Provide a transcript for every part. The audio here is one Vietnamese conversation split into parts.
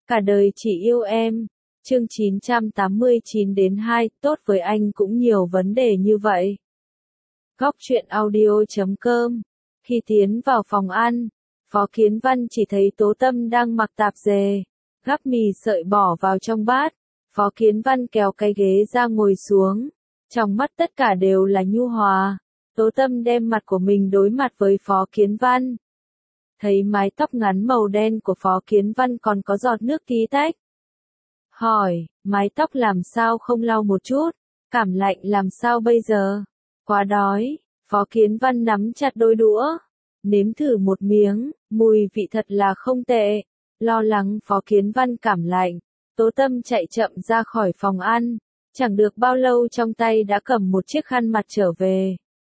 Cả đời chỉ yêu em. Chương 989 đến 2, tốt với anh cũng nhiều vấn đề như vậy. Góc truyện audio.com. Khi tiến vào phòng ăn, Phó Kiến Văn chỉ thấy Tố Tâm đang mặc tạp dề, gắp mì sợi bỏ vào trong bát. Phó Kiến Văn kéo cái ghế ra ngồi xuống, trong mắt tất cả đều là nhu hòa. Tố Tâm đem mặt của mình đối mặt với Phó Kiến Văn. Thấy mái tóc ngắn màu đen của Phó Kiến Văn còn có giọt nước tí tách. Hỏi, mái tóc làm sao không lau một chút, cảm lạnh làm sao bây giờ? Quá đói. Phó Kiến Văn nắm chặt đôi đũa, nếm thử một miếng, mùi vị thật là không tệ. Lo lắng Phó Kiến Văn cảm lạnh, Tố Tâm chạy chậm ra khỏi phòng ăn, chẳng được bao lâu trong tay đã cầm một chiếc khăn mặt trở về.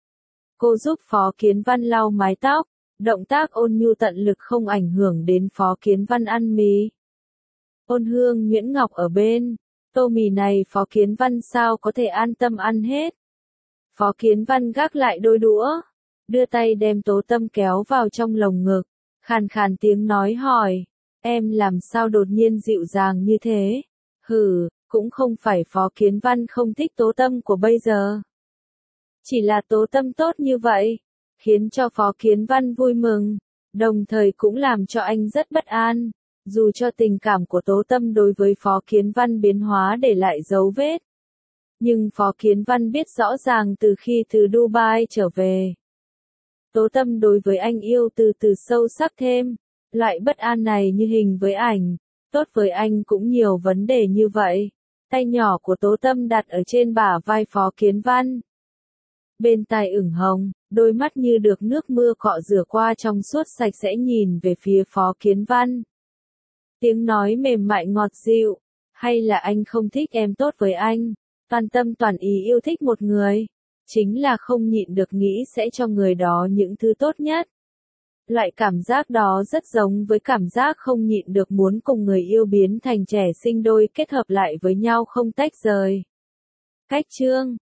Cô giúp Phó Kiến Văn lau mái tóc, động tác ôn nhu tận lực không ảnh hưởng đến Phó Kiến Văn ăn mì. Ôn Hương Nguyễn Ngọc ở bên, tô mì này Phó Kiến Văn sao có thể an tâm ăn hết. Phó Kiến Văn gác lại đôi đũa, đưa tay đem Tố Tâm kéo vào trong lồng ngực, khàn khàn tiếng nói hỏi, em làm sao đột nhiên dịu dàng như thế? Cũng không phải Phó Kiến Văn không thích Tố Tâm của bây giờ. Chỉ là Tố Tâm tốt như vậy, khiến cho Phó Kiến Văn vui mừng, đồng thời cũng làm cho anh rất bất an, dù cho tình cảm của Tố Tâm đối với Phó Kiến Văn biến hóa để lại dấu vết. Nhưng Phó Kiến Văn biết rõ ràng từ khi từ Dubai trở về, Tố Tâm đối với anh yêu từ từ sâu sắc thêm, loại bất an này như hình với ảnh, tốt với anh cũng nhiều vấn đề như vậy. Tay nhỏ của Tố Tâm đặt ở trên bả vai Phó Kiến Văn. Bên tai ửng hồng, đôi mắt như được nước mưa cọ rửa qua trong suốt sạch sẽ nhìn về phía Phó Kiến Văn. Tiếng nói mềm mại ngọt dịu, hay là anh không thích em tốt với anh, toàn tâm toàn ý yêu thích một người, chính là không nhịn được nghĩ sẽ cho người đó những thứ tốt nhất. Loại cảm giác đó rất giống với cảm giác không nhịn được muốn cùng người yêu biến thành trẻ sinh đôi kết hợp lại với nhau không tách rời. Cách chương